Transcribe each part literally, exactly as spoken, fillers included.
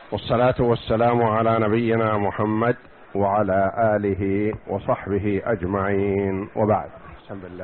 والصلاة والسلام على نبينا محمد وعلى آله وصحبه أجمعين، وبعد. بسم الله.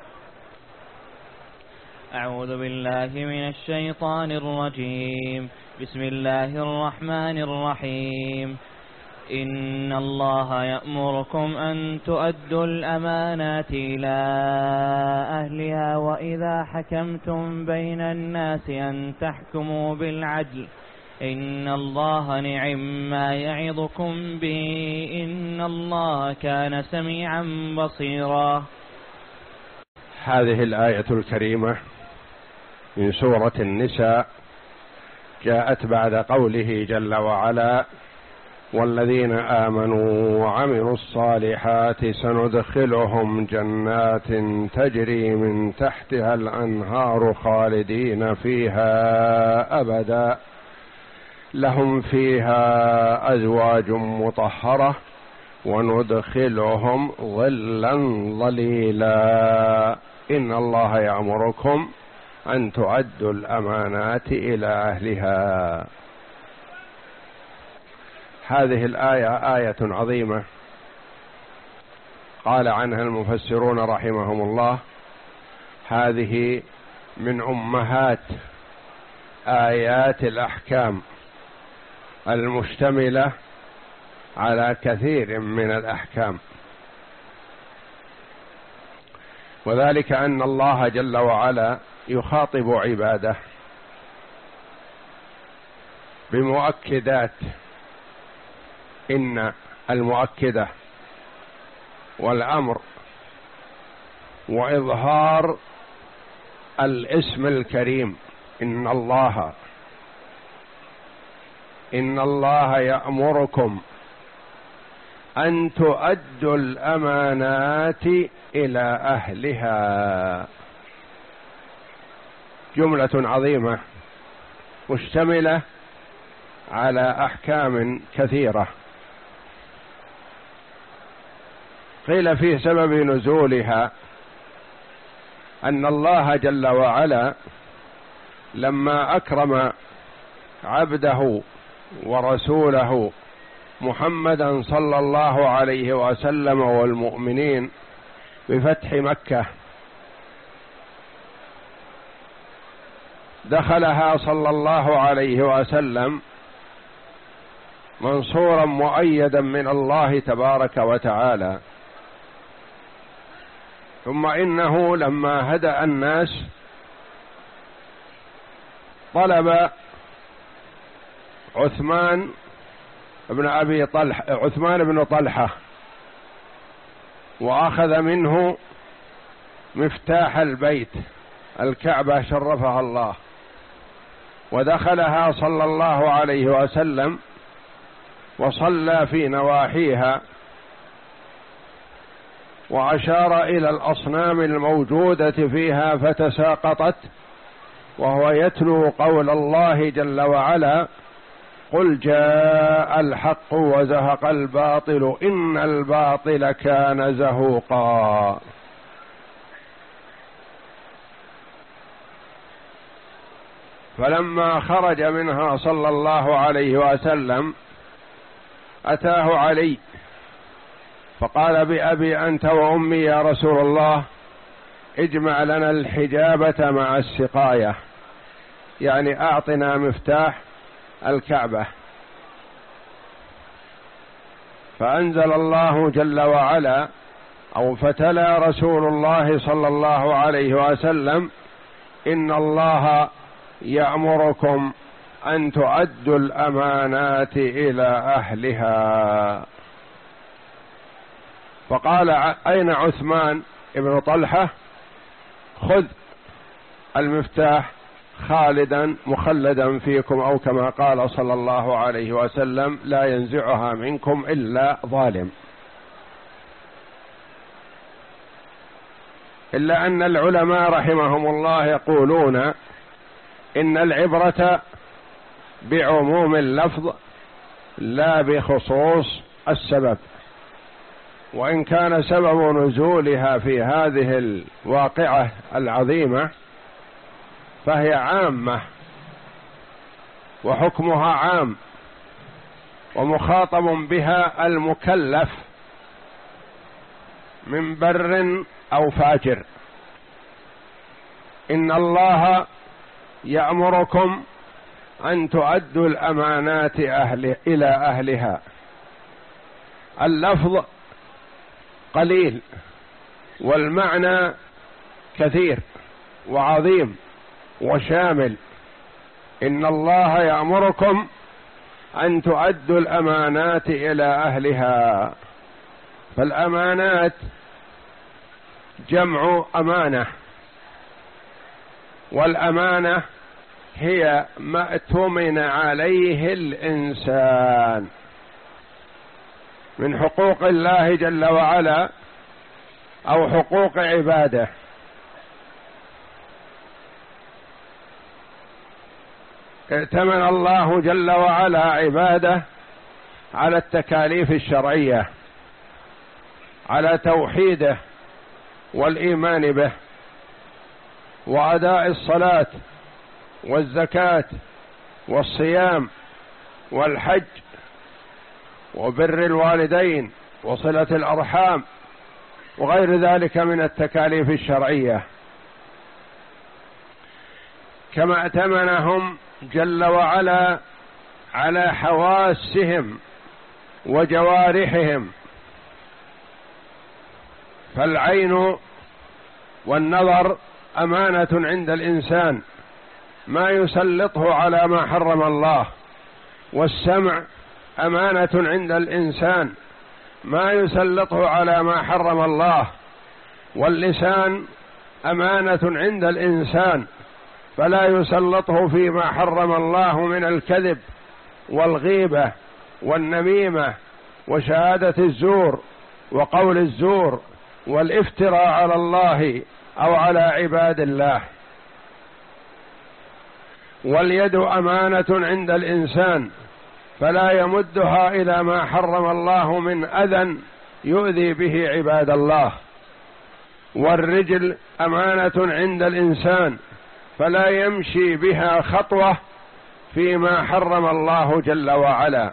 أعوذ بالله من الشيطان الرجيم. بسم الله الرحمن الرحيم. إن الله يأمركم أن تؤدوا الأمانات إلى أهلها وإذا حكمتم بين الناس أن تحكموا بالعدل إن الله نعم ما يعظكم به إن الله كان سميعا بصيرا. هذه الآية الكريمة من سورة النساء جاءت بعد قوله جل وعلا: والذين آمنوا وعملوا الصالحات سندخلهم جنات تجري من تحتها الأنهار خالدين فيها أبدا لهم فيها أزواج مطهرة وندخلهم ظلا ظليلا إن الله يأمركم أن تؤدوا الأمانات إلى أهلها. هذه الآية آية عظيمة قال عنها المفسرون رحمهم الله: هذه من أمهات آيات الأحكام المشتملة على كثير من الأحكام، وذلك أن الله جل وعلا يخاطب عباده بمؤكدات، إن المؤكدة والأمر وإظهار الاسم الكريم إن الله إن الله يأمركم أن تؤدوا الأمانات إلى أهلها. جملة عظيمة مشتملة على أحكام كثيرة. قيل في سبب نزولها أن الله جل وعلا لما أكرم عبده ورسوله محمدا صلى الله عليه وسلم والمؤمنين بفتح مكة، دخلها صلى الله عليه وسلم منصورا مؤيدا من الله تبارك وتعالى، ثم إنه لما هدأ الناس طلب عثمان بن أبي طلحة عثمان بن طلحة وأخذ منه مفتاح البيت الكعبة شرفها الله، ودخلها صلى الله عليه وسلم وصلى في نواحيها، وأشار إلى الأصنام الموجودة فيها فتساقطت، وهو يتلو قول الله جل وعلا: قل جاء الحق وزهق الباطل إن الباطل كان زهوقا. فلما خرج منها صلى الله عليه وسلم أتاه علي فقال: بأبي أنت وأمي يا رسول الله، اجمع لنا الحجابة مع السقاية، يعني أعطنا مفتاح الكعبة. فأنزل الله جل وعلا أو فتلا رسول الله صلى الله عليه وسلم: إن الله يأمركم أن تؤدوا الأمانات إلى أهلها. فقال: أين عثمان ابن طلحة؟ خذ المفتاح خالدا مخلدا فيكم، أو كما قال صلى الله عليه وسلم: لا ينزعها منكم إلا ظالم. إلا أن العلماء رحمهم الله يقولون إن العبرة بعموم اللفظ لا بخصوص السبب، وإن كان سبب نزولها في هذه الواقعة العظيمة فهي عامة وحكمها عام ومخاطب بها المكلف من بر أو فاجر. إن الله يأمركم أن تؤدوا الأمانات أهل إلى أهلها. اللفظ قليل والمعنى كثير وعظيم وشامل. إن الله يأمركم أن تؤدوا الأمانات إلى أهلها. فالأمانات جمع أمانة، والأمانة هي ما اؤتمن عليه الإنسان من حقوق الله جل وعلا أو حقوق عباده. ائتمن الله جل وعلا عباده على التكاليف الشرعية، على توحيده والإيمان به، وأداء الصلاة والزكاة والصيام والحج وبر الوالدين وصلة الأرحام وغير ذلك من التكاليف الشرعية. كما ائتمنهم جل وعلا على حواسهم وجوارحهم، فالعين والنظر أمانة عند الإنسان ما يسلطه على ما حرم الله، والسمع أمانة عند الإنسان ما يسلطه على ما حرم الله، واللسان أمانة عند الإنسان فلا يسلطه فيما حرم الله من الكذب والغيبة والنميمة وشهادة الزور وقول الزور والافتراء على الله أو على عباد الله. واليد أمانة عند الإنسان فلا يمدها إلى ما حرم الله من أذى يؤذي به عباد الله. والرجل أمانة عند الإنسان فلا يمشي بها خطوة فيما حرم الله جل وعلا.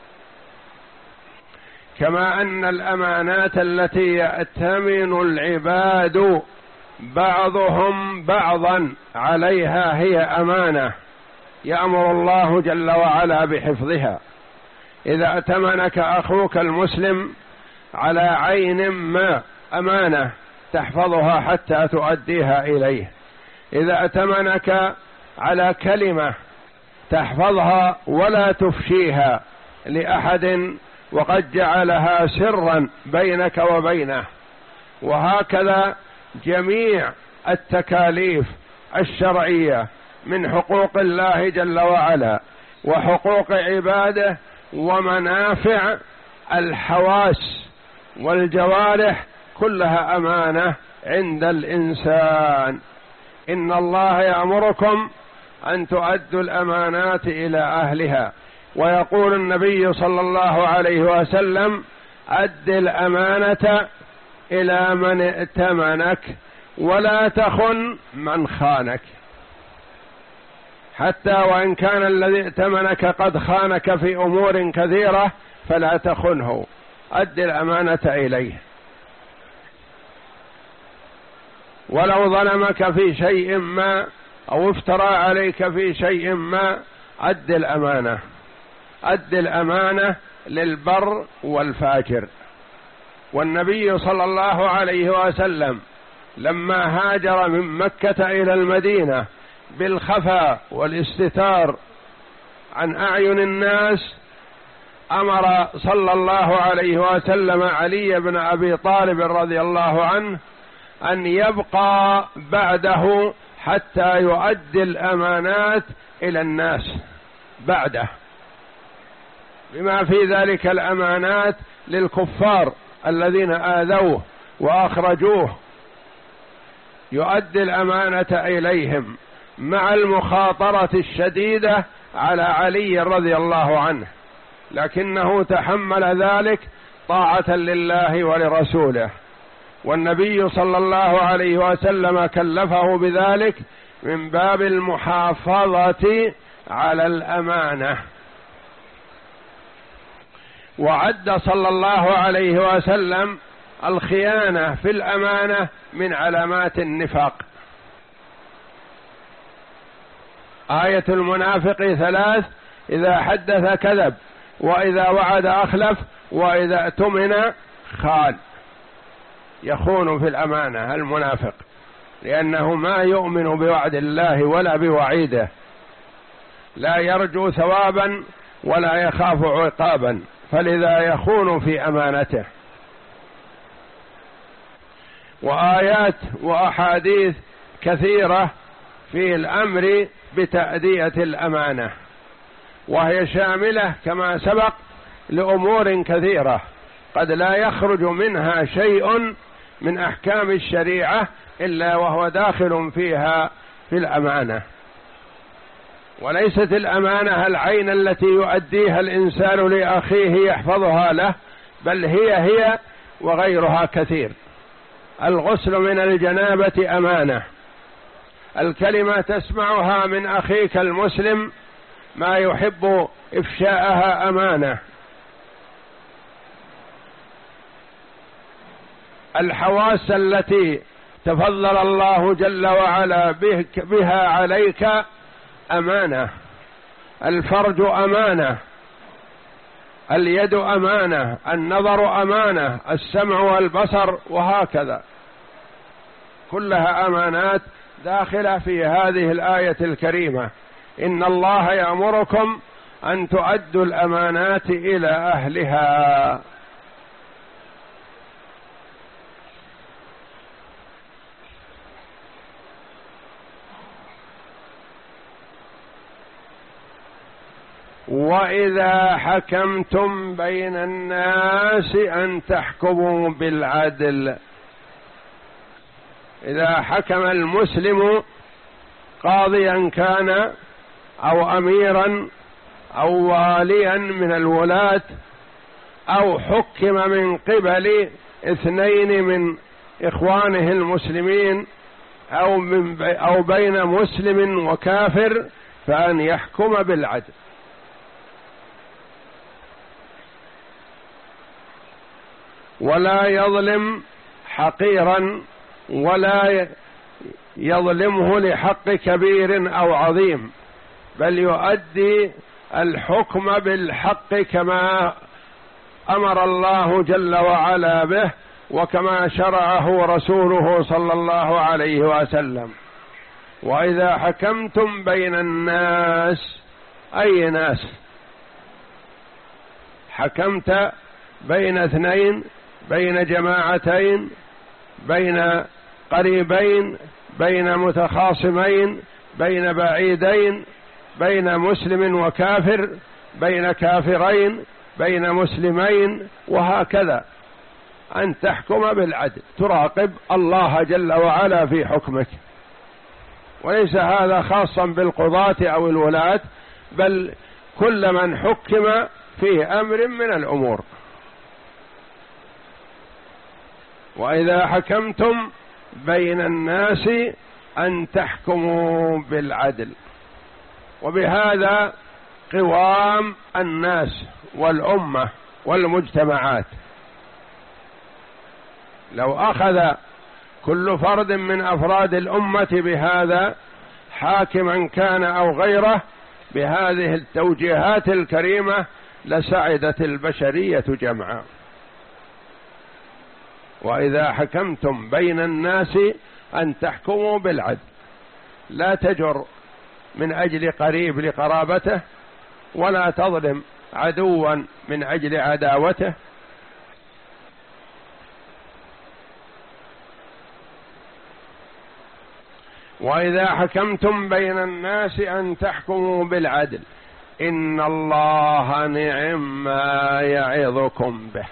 كما أن الأمانات التي يأتمن العباد بعضهم بعضا عليها هي أمانة يأمر الله جل وعلا بحفظها. إذا ائتمنك أخوك المسلم على عين ما أمانة تحفظها حتى تؤديها إليه. إذا ائتمنك على كلمة تحفظها ولا تفشيها لأحد وقد جعلها سرا بينك وبينه. وهكذا جميع التكاليف الشرعية من حقوق الله جل وعلا وحقوق عباده ومنافع الحواس والجوارح كلها أمانة عند الإنسان. إن الله يأمركم أن تؤدوا الأمانات إلى أهلها. ويقول النبي صلى الله عليه وسلم: أد الأمانة إلى من ائتمنك ولا تخن من خانك. حتى وإن كان الذي ائتمنك قد خانك في أمور كثيرة فلا تخنه، أد الأمانة إليه. ولو ظلمك في شيء ما أو افترى عليك في شيء ما أد الأمانة. أد الأمانة للبر والفاجر. والنبي صلى الله عليه وسلم لما هاجر من مكة إلى المدينة بالخفاء والاستتار عن أعين الناس، أمر صلى الله عليه وسلم علي بن أبي طالب رضي الله عنه أن يبقى بعده حتى يؤدي الأمانات إلى الناس بعده، بما في ذلك الأمانات للكفار الذين آذوه وأخرجوه، يؤدي الأمانة إليهم مع المخاطرة الشديدة على علي رضي الله عنه، لكنه تحمل ذلك طاعة لله ولرسوله. والنبي صلى الله عليه وسلم كلفه بذلك من باب المحافظة على الأمانة. وعد صلى الله عليه وسلم الخيانة في الأمانة من علامات النفاق. آية المنافق ثلاث: إذا حدث كذب، وإذا وعد أخلف، وإذا اؤتمن خان. يخون في الأمانة المنافق، لأنه ما يؤمن بوعد الله ولا بوعيده، لا يرجو ثوابا ولا يخاف عقابا، فلذا يخون في أمانته. وآيات وأحاديث كثيرة في الأمر بتأدية الأمانة، وهي شاملة كما سبق لأمور كثيرة قد لا يخرج منها شيء من أحكام الشريعة إلا وهو داخل فيها في الأمانة. وليست الأمانة العين التي يؤديها الإنسان لأخيه يحفظها له، بل هي هي وغيرها كثير. الغسل من الجنابة أمانة، الكلمة تسمعها من أخيك المسلم ما يحب إفشاءها أمانة، الحواس التي تفضل الله جل وعلا بها عليك أمانة، الفرج أمانة، اليد أمانة، النظر أمانة، السمع والبصر، وهكذا كلها أمانات داخلة في هذه الآية الكريمة. إن الله يأمركم أن تؤدوا الأمانات إلى أهلها. وإذا حكمتم بين الناس أن تحكموا بالعدل. إذا حكم المسلم قاضيا كان أو أميرا أو واليا من الولاة، أو حكم من قبل اثنين من إخوانه المسلمين، أو, من أو بين مسلم وكافر، فأن يحكم بالعدل. ولا يظلم حقيرا ولا يظلمه لحق كبير أو عظيم، بل يؤدي الحكم بالحق كما أمر الله جل وعلا به، وكما شرعه رسوله صلى الله عليه وسلم. وإذا حكمتم بين الناس، أي ناس؟ حكمت بين اثنين، بين جماعتين، بين قريبين، بين متخاصمين، بين بعيدين، بين مسلم وكافر، بين كافرين، بين مسلمين، وهكذا. أن تحكم بالعدل، تراقب الله جل وعلا في حكمك. وليس هذا خاصا بالقضاة أو الولاة، بل كل من حكم في أمر من الأمور. وإذا حكمتم بين الناس أن تحكموا بالعدل. وبهذا قوام الناس والأمة والمجتمعات. لو أخذ كل فرد من أفراد الأمة بهذا، حاكما كان أو غيره، بهذه التوجيهات الكريمة، لسعدت البشرية جمعا. وإذا حكمتم بين الناس أن تحكموا بالعدل، لا تجر من أجل قريب لقرابته، ولا تظلم عدوا من أجل عداوته. وإذا حكمتم بين الناس أن تحكموا بالعدل إن الله نعم ما يعظكم به.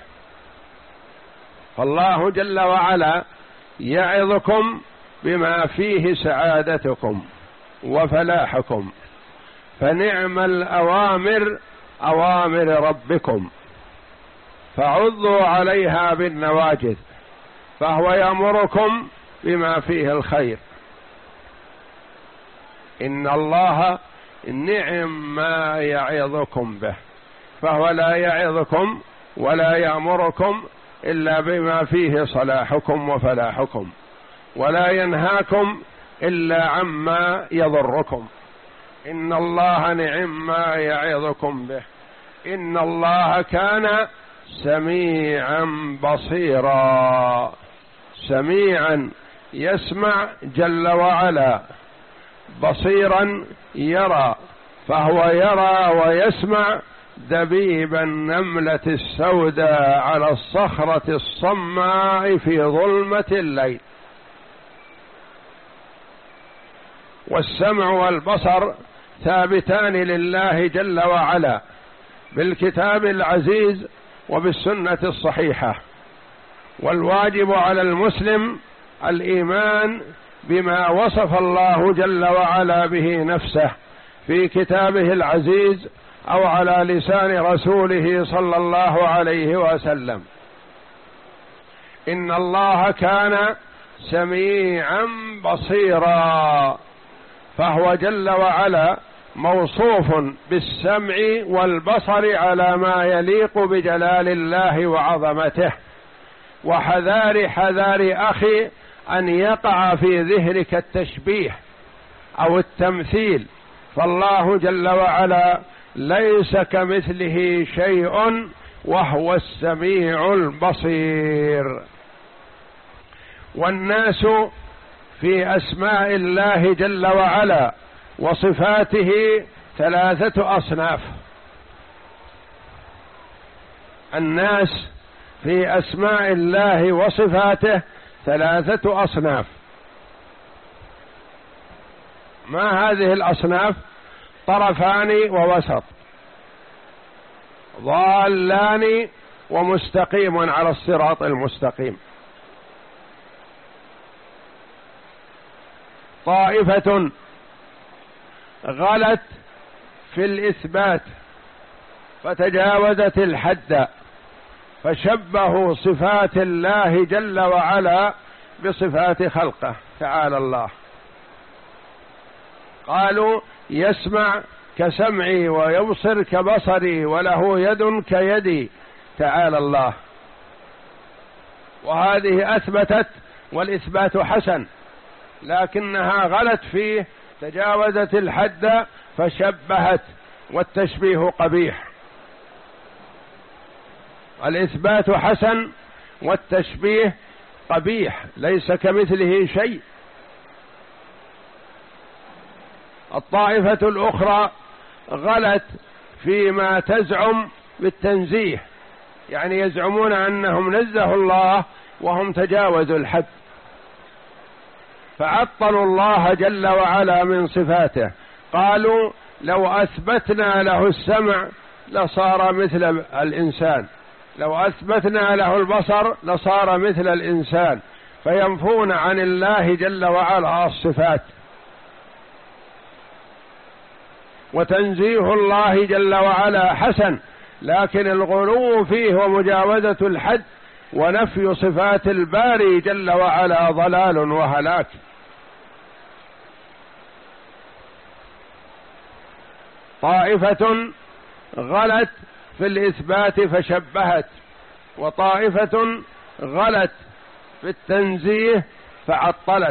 فالله جل وعلا يعظكم بما فيه سعادتكم وفلاحكم، فنعم الأوامر أوامر ربكم، فعضوا عليها بالنواجذ، فهو يأمركم بما فيه الخير. إن الله نعم ما يعظكم به، فهو لا يعظكم ولا يأمركم إلا بما فيه صلاحكم وفلاحكم، ولا ينهاكم إلا عما يضركم. إن الله نعم ما يعظكم به، إن الله كان سميعا بصيرا. سميعا يسمع جل وعلا، بصيرا يرى، فهو يرى ويسمع دبيب النملة السوداء على الصخرة الصماء في ظلمة الليل. والسمع والبصر ثابتان لله جل وعلا بالكتاب العزيز وبالسنة الصحيحة، والواجب على المسلم الإيمان بما وصف الله جل وعلا به نفسه في كتابه العزيز أو على لسان رسوله صلى الله عليه وسلم. إن الله كان سميعا بصيرا، فهو جل وعلا موصوف بالسمع والبصر على ما يليق بجلال الله وعظمته. وحذار حذار أخي أن يقع في ذهنك التشبيه أو التمثيل، فالله جل وعلا ليس كمثله شيء وهو السميع البصير. والناس في أسماء الله جل وعلا وصفاته ثلاثة أصناف. الناس في أسماء الله وصفاته ثلاثة أصناف. ما هذه الأصناف؟ طرفان ووسط، ضالان ومستقيم على الصراط المستقيم. طائفة غلت في الإثبات فتجاوزت الحد، فشبهوا صفات الله جل وعلا بصفات خلقه تعالى الله. قالوا يسمع كسمعي ويبصر كبصري وله يد كيدي تعالى الله، وهذه أثبتت والإثبات حسن، لكنها غلت فيه، تجاوزت الحد فشبهت، والتشبيه قبيح. الإثبات حسن والتشبيه قبيح، ليس كمثله شيء. الطائفة الأخرى غلت فيما تزعم بالتنزيه، يعني يزعمون أنهم نزهوا الله وهم تجاوزوا الحد، فعطلوا الله جل وعلا من صفاته. قالوا لو أثبتنا له السمع لصار مثل الإنسان، لو أثبتنا له البصر لصار مثل الإنسان، فينفون عن الله جل وعلا الصفات. وتنزيه الله جل وعلا حسن، لكن الغلو فيه ومجاوزة الحد ونفي صفات الباري جل وعلا ضلال وهلاك. طائفة غلت في الإثبات فشبهت، وطائفة غلت في التنزيه فعطلت.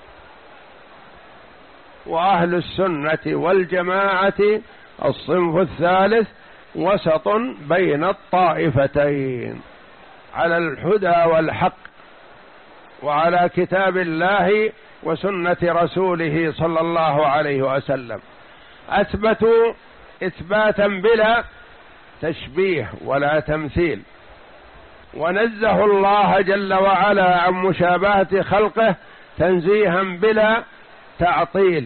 وأهل السنة والجماعة الصنف الثالث وسط بين الطائفتين، على الهدى والحق، وعلى كتاب الله وسنة رسوله صلى الله عليه وسلم. أثبتوا إثباتا بلا تشبيه ولا تمثيل، ونزهوا الله جل وعلا عن مشابهة خلقه تنزيها بلا تعطيل.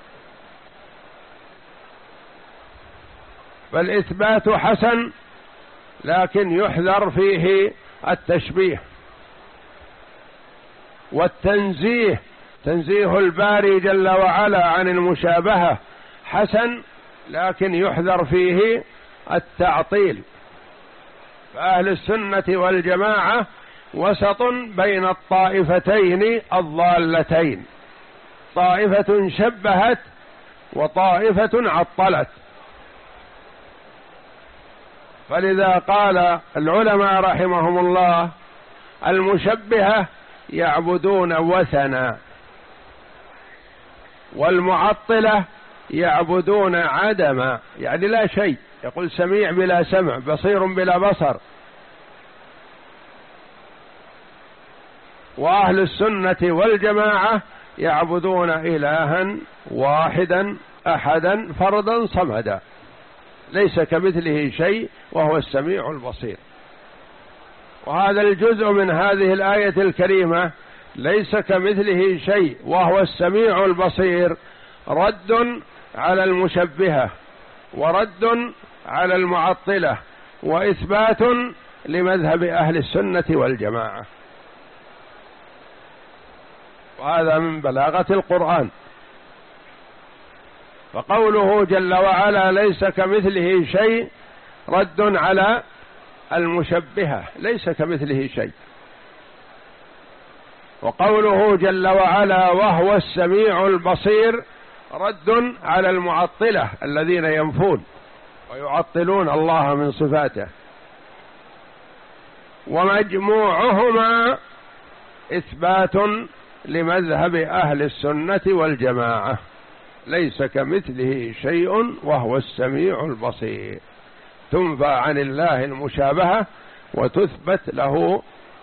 فالإثبات حسن، لكن يحذر فيه التشبيه. والتنزيه، تنزيه الباري جل وعلا عن المشابهة حسن، لكن يحذر فيه التعطيل. فأهل السنة والجماعة وسط بين الطائفتين الضالتين، طائفة شبهت وطائفة عطلت. فلذا قال العلماء رحمهم الله المشبهة يعبدون وثنا، والمعطلة يعبدون عدما، يعني لا شيء، يقول سميع بلا سمع، بصير بلا بصر. وأهل السنة والجماعة يعبدون إلها واحدا أحدا فردا صمدا، ليس كمثله شيء وهو السميع البصير. وهذا الجزء من هذه الآية الكريمة ليس كمثله شيء وهو السميع البصير رد على المشبهة ورد على المعطلة وإثبات لمذهب أهل السنة والجماعة، وهذا من بلاغة القرآن. فقوله جل وعلا ليس كمثله شيء رد على المشبهة، ليس كمثله شيء. وقوله جل وعلا وهو السميع البصير رد على المعطلة الذين ينفون ويعطلون الله من صفاته. ومجموعهما إثبات لمذهب أهل السنة والجماعة، ليس كمثله شيء وهو السميع البصير. تنفى عن الله المشابهة وتثبت له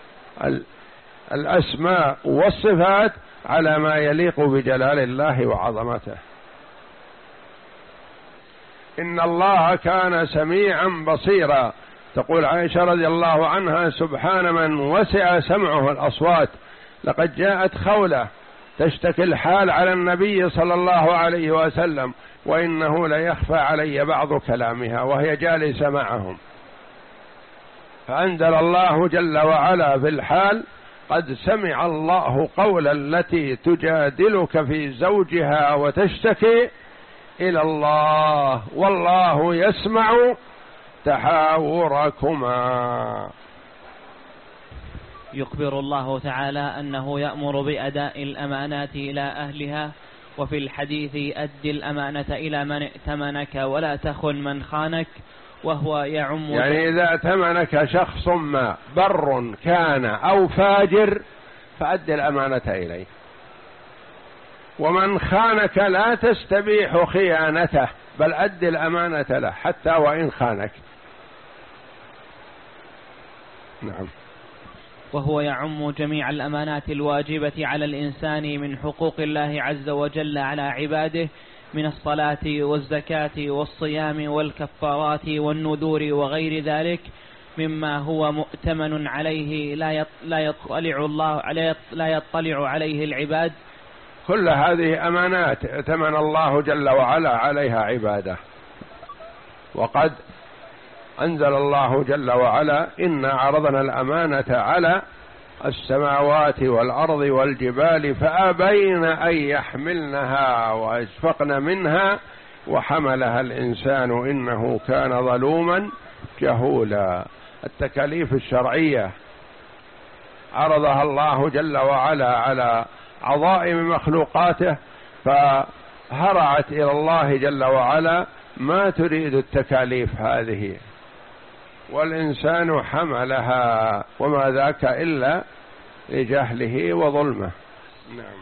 الأسماء والصفات على ما يليق بجلال الله وعظمته. إن الله كان سميعا بصيرا. تقول عائشة رضي الله عنها سبحان من وسع سمعه الأصوات، لقد جاءت خولة تشتكي الحال على النبي صلى الله عليه وسلم وإنه ليخفى علي بعض كلامها وهي جالسة معهم، فأنزل الله جل وعلا في الحال قد سمع الله قول التي تجادلك في زوجها وتشتكي إلى الله والله يسمع تحاوركما. يخبر الله تعالى أنه يأمر بأداء الأمانات إلى أهلها، وفي الحديث أد الأمانة إلى من ائتمنك ولا تخن من خانك، وهو يعم يعني إذا ائتمنك شخص ما بر كان أو فاجر فأد الأمانة إليه، ومن خانك لا تستبيح خيانته بل أد الأمانة له حتى وإن خانك. نعم. وهو يعم جميع الأمانات الواجبة على الإنسان من حقوق الله عز وجل على عباده من الصلاة والزكاة والصيام والكفارات والنذور وغير ذلك مما هو مؤتمن عليه لا يطلع الله عليه لا يطلع عليه العباد. كل هذه أمانات ائتمن الله جل وعلا عليها عباده، وقد أنزل الله جل وعلا إنا عرضنا الأمانة على السماوات والأرض والجبال فأبين أن يحملنها وأشفقن منها وحملها الإنسان إنه كان ظلوما جهولا. التكاليف الشرعية عرضها الله جل وعلا على عظائم مخلوقاته فهرعت إلى الله جل وعلا ما تريد التكاليف هذه، والإنسان حملها وما ذاك إلا لجهله وظلمه. نعم.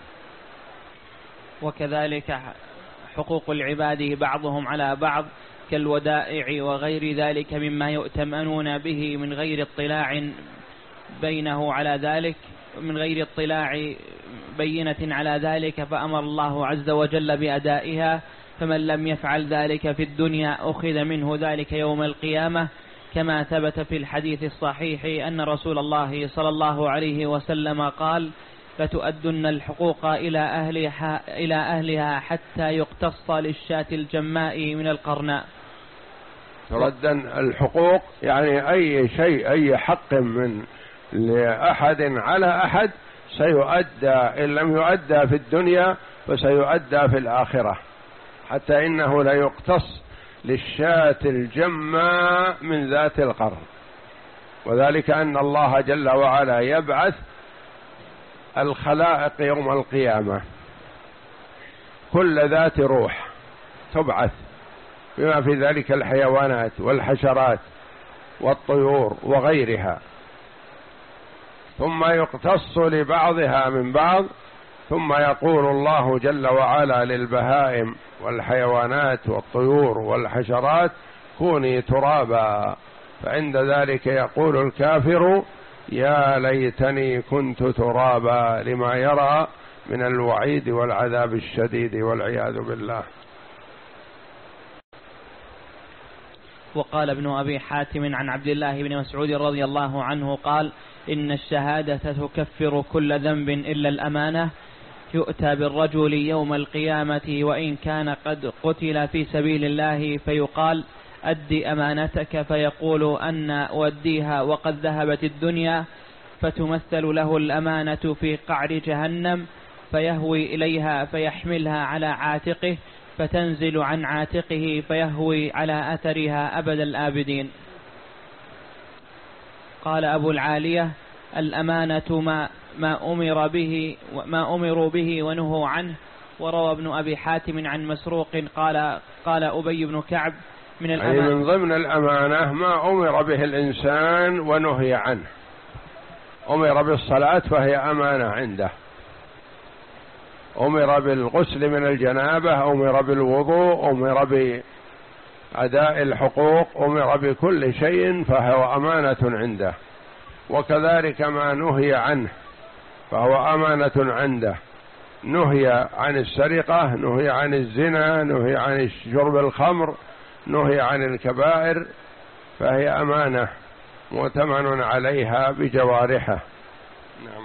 وكذلك حقوق العباد بعضهم على بعض كالودائع وغير ذلك مما يؤتمنون به من غير اطلاع بينه على ذلك من غير اطلاع بينة على ذلك، فأمر الله عز وجل بأدائها، فمن لم يفعل ذلك في الدنيا أخذ منه ذلك يوم القيامة، كما ثبت في الحديث الصحيح أن رسول الله صلى الله عليه وسلم قال لتؤدن الحقوق إلى أهلها, إلى أهلها حتى يقتص للشاة الجماء من القرناء. تردن الحقوق يعني أي شيء أي حق من لأحد على أحد سيؤدى، إن لم يؤدى في الدنيا فسيؤدى في الآخرة، حتى إنه لا يقتص للشاة الجماء من ذات القرن. وذلك أن الله جل وعلا يبعث الخلائق يوم القيامة كل ذات روح تبعث، بما في ذلك الحيوانات والحشرات والطيور وغيرها، ثم يقتص لبعضها من بعض، ثم يقول الله جل وعلا للبهائم والحيوانات والطيور والحشرات كوني ترابا، فعند ذلك يقول الكافر يا ليتني كنت ترابا، لما يرى من الوعيد والعذاب الشديد والعياذ بالله. وقال ابن أبي حاتم عن عبد الله بن مسعود رضي الله عنه قال إن الشهادة تكفر كل ذنب إلا الأمانة، يؤتى بالرجل يوم القيامة وإن كان قد قتل في سبيل الله فيقال أدي أمانتك، فيقول أن أوديها وقد ذهبت الدنيا، فتمثل له الأمانة في قعر جهنم، فيهوي إليها فيحملها على عاتقه، فتنزل عن عاتقه فيهوي على أثرها أبد الآبدين. قال أبو العالية الأمانة ما ما أمر به ما أمروا به ونهوا عنه. وروى ابن أبي حاتم عن مسروق قال قال أبي بن كعب من الأمانة، أي من ضمن الأمانة ما أمر به الإنسان ونهي عنه. أمر بالصلاة فهي أمانة عنده، أمر بالغسل من الجنابة، أمر بالوضوء، أمر بأداء الحقوق، أمر بكل شيء فهو أمانة عنده. وكذلك ما نهي عنه فهو أمانة عنده، نهي عن السرقة، نهي عن الزنا، نهي عن شرب الخمر، نهي عن الكبائر، فهي أمانة مؤتمن عليها بجوارحه. نعم.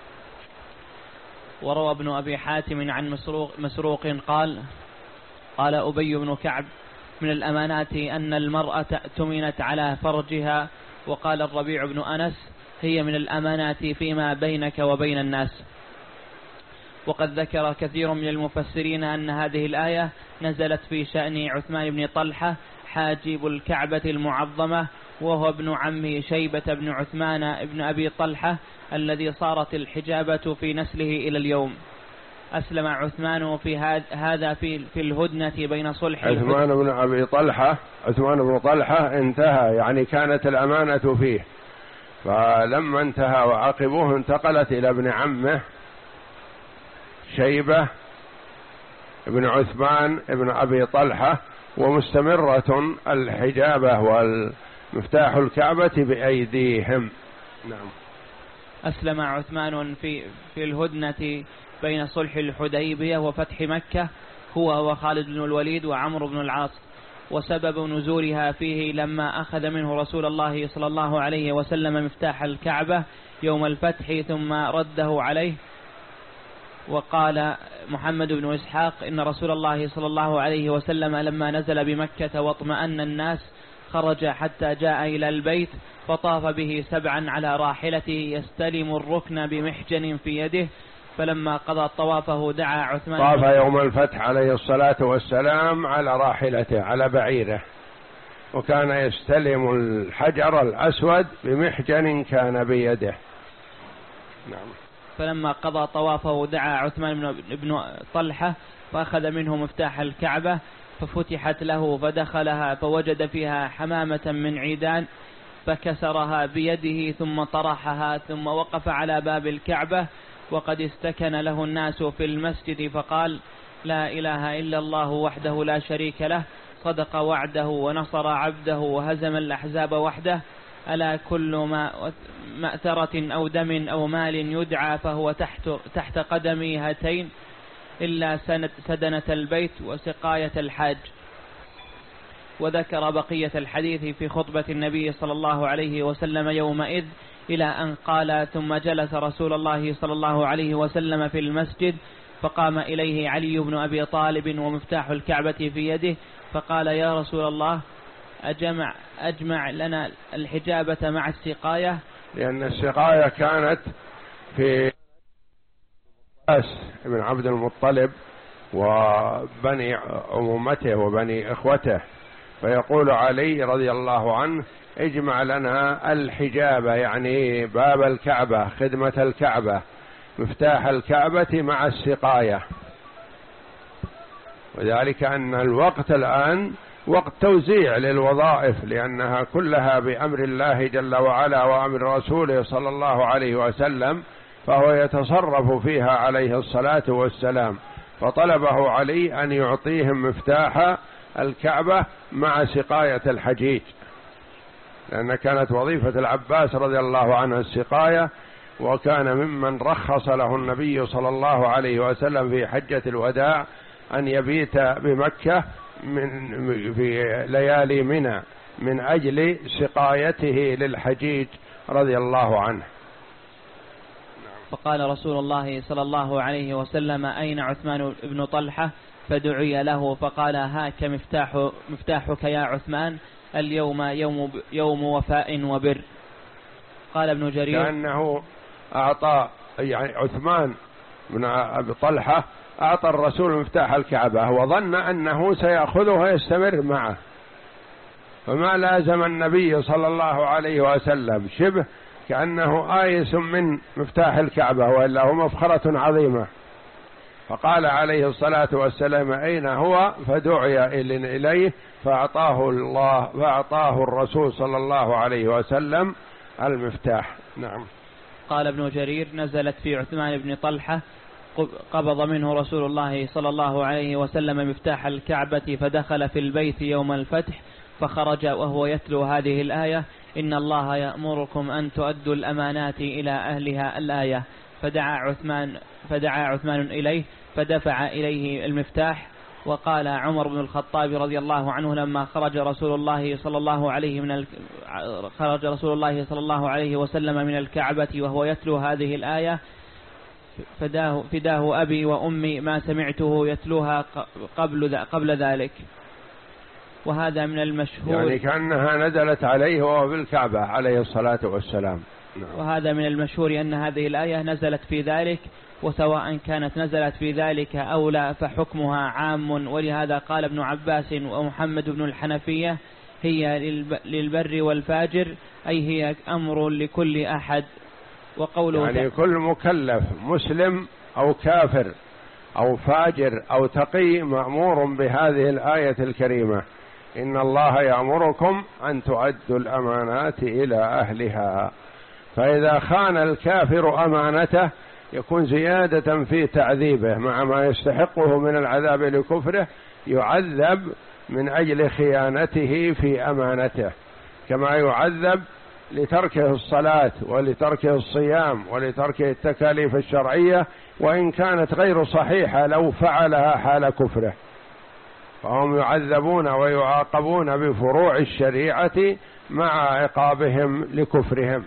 وروى ابن أبي حاتم عن مسروق, مسروق قال قال أبي بن كعب من الأمانات أن المرأة اؤتمنت على فرجها. وقال الربيع بن أنس هي من الأمانات فيما بينك وبين الناس. وقد ذكر كثير من المفسرين أن هذه الآية نزلت في شأن عثمان بن طلحة حاجب الكعبة المعظمة، وهو ابن عم شيبة بن عثمان بن أبي طلحة الذي صارت الحجابة في نسله إلى اليوم. أسلم عثمان في هذا في في الهدنة بين صلح عثمان بن أبي طلحة عثمان بن طلحة انتهى، يعني كانت الأمانة فيه، فلما انتهى وعاقبوه انتقلت إلى ابن عمه شيبة ابن عثمان ابن أبي طلحة، ومستمرة الحجابة والمفتاح الكعبة بأيديهم. نعم. أسلم عثمان في في الهدنة بين صلح الحديبية وفتح مكة هو وخالد بن الوليد وعمرو بن العاص. وسبب نزولها فيه لما أخذ منه رسول الله صلى الله عليه وسلم مفتاح الكعبة يوم الفتح ثم رده عليه. وقال محمد بن إسحاق إن رسول الله صلى الله عليه وسلم لما نزل بمكة واطمأن الناس خرج حتى جاء إلى البيت فطاف به سبعا على راحلته يستلم الركن بمحجن في يده، فلما قضى طوافه دعا عثمان. طاف يوم الفتح عليه الصلاة والسلام على راحلته على بعيره، وكان يستلم الحجر الأسود بمحجن كان بيده. نعم. فلما قضى طوافه دعا عثمان بن طلحة فأخذ منه مفتاح الكعبة ففتحت له فدخلها فوجد فيها حمامة من عيدان فكسرها بيده ثم طرحها، ثم وقف على باب الكعبة وقد استكن له الناس في المسجد فقال لا إله إلا الله وحده لا شريك له صدق وعده ونصر عبده وهزم الأحزاب وحده. ألا كل ما مأثرة أو دم أو مال يدعى فهو تحت, تحت قدمي هاتين إلا سدنة البيت وسقاية الحاج. وذكر بقية الحديث في خطبة النبي صلى الله عليه وسلم يومئذ إلى أن قال ثم جلس رسول الله صلى الله عليه وسلم في المسجد فقام إليه علي بن أبي طالب ومفتاح الكعبة في يده فقال يا رسول الله أجمع, أجمع لنا الحجابة مع السقاية، لأن السقاية كانت في أس ابن عبد المطلب وبني عمومته وبني إخوته، فيقول علي رضي الله عنه اجمع لنا الحجابة يعني باب الكعبة خدمة الكعبة مفتاح الكعبة مع السقاية. وذلك أن الوقت الآن وقت توزيع للوظائف، لأنها كلها بأمر الله جل وعلا وأمر رسوله صلى الله عليه وسلم، فهو يتصرف فيها عليه الصلاة والسلام. فطلبه علي أن يعطيهم مفتاح الكعبة مع سقاية الحجيج، لأن كانت وظيفة العباس رضي الله عنه السقاية، وكان ممن رخص له النبي صلى الله عليه وسلم في حجة الوداع أن يبيت بمكة من في ليالي منى من أجل سقايته للحجيج رضي الله عنه. فقال رسول الله صلى الله عليه وسلم: أين عثمان بن طلحة؟ فدعي له فقال: هاك مفتاح مفتاحك يا عثمان، اليوم يوم, يوم وفاء وبر. قال ابن جرير: كأنه أعطى يعني عثمان بن أبي طلحة أعطى الرسول مفتاح الكعبة وظن أنه سيأخذه ويستمر معه، فما لازم النبي صلى الله عليه وسلم، شبه كأنه آيس من مفتاح الكعبة، وإلا هو مفخرة عظيمة. فقال عليه الصلاة والسلام: أين هو؟ فدعي إليه فأعطاه الله فأعطاه الرسول صلى الله عليه وسلم المفتاح. نعم. قال ابن جرير: نزلت في عثمان بن طلحة، قبض منه رسول الله صلى الله عليه وسلم مفتاح الكعبة فدخل في البيت يوم الفتح، فخرج وهو يتلو هذه الآية: إن الله يأمركم أن تؤدوا الأمانات إلى أهلها، الآية. فدعا عثمان فدعا عثمان إليه فدفع إليه المفتاح. وقال عمر بن الخطاب رضي الله عنه: لما خرج رسول الله صلى الله عليه من ال... خرج رسول الله صلى الله عليه وسلم من الكعبة وهو يتلو هذه الآية: فداه, فداه أبي وأمي ما سمعته يتلوها قبل قبل ذلك. وهذا من المشهور، يعني كأنها نزلت عليه وهو بالكعبة عليه الصلاة والسلام. نعم. وهذا من المشهور أن هذه الآية نزلت في ذلك، وسواء كانت نزلت في ذلك أو لا فحكمها عام. ولهذا قال ابن عباس ومحمد بن الحنفية: هي للبر والفاجر، أي هي أمر لكل أحد. وقوله يعني كل مكلف مسلم أو كافر أو فاجر أو تقي مأمور بهذه الآية الكريمة: إن الله يأمركم أن تؤدوا الأمانات إلى أهلها. فإذا خان الكافر أمانته يكون زيادة في تعذيبه، مع ما يستحقه من العذاب لكفره يعذب من أجل خيانته في أمانته، كما يعذب لتركه الصلاة ولتركه الصيام ولتركه التكاليف الشرعية وإن كانت غير صحيحة لو فعلها حال كفره، فهم يعذبون ويعاقبون بفروع الشريعة مع عقابهم لكفرهم.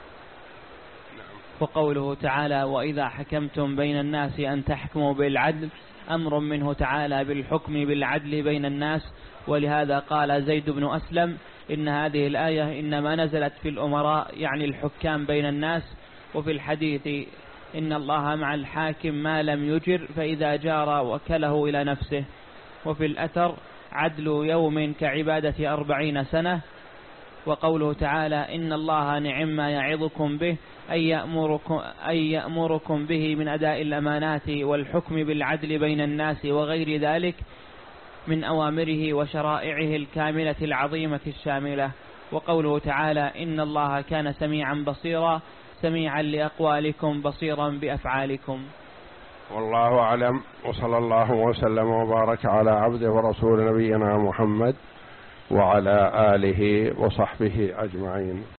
وقوله تعالى: وإذا حكمتم بين الناس أن تحكموا بالعدل، أمر منه تعالى بالحكم بالعدل بين الناس. ولهذا قال زيد بن أسلم: إن هذه الآية إنما نزلت في الأمراء، يعني الحكام بين الناس. وفي الحديث: إن الله مع الحاكم ما لم يجر، فإذا جار وكله إلى نفسه. وفي الأثر: عدل يوم كعبادة أربعين سنة. وقوله تعالى: إن الله نعم ما يعظكم به، أي يأمركم, أي يأمركم به من أداء الأمانات والحكم بالعدل بين الناس وغير ذلك من أوامره وشرائعه الكاملة العظيمة الشاملة. وقوله تعالى: إن الله كان سميعا بصيرا، سميعا لأقوالكم بصيرا بأفعالكم. والله أعلم، وصلى الله وسلم وبارك على عبده ورسول نبينا محمد وعلى آله وصحبه أجمعين.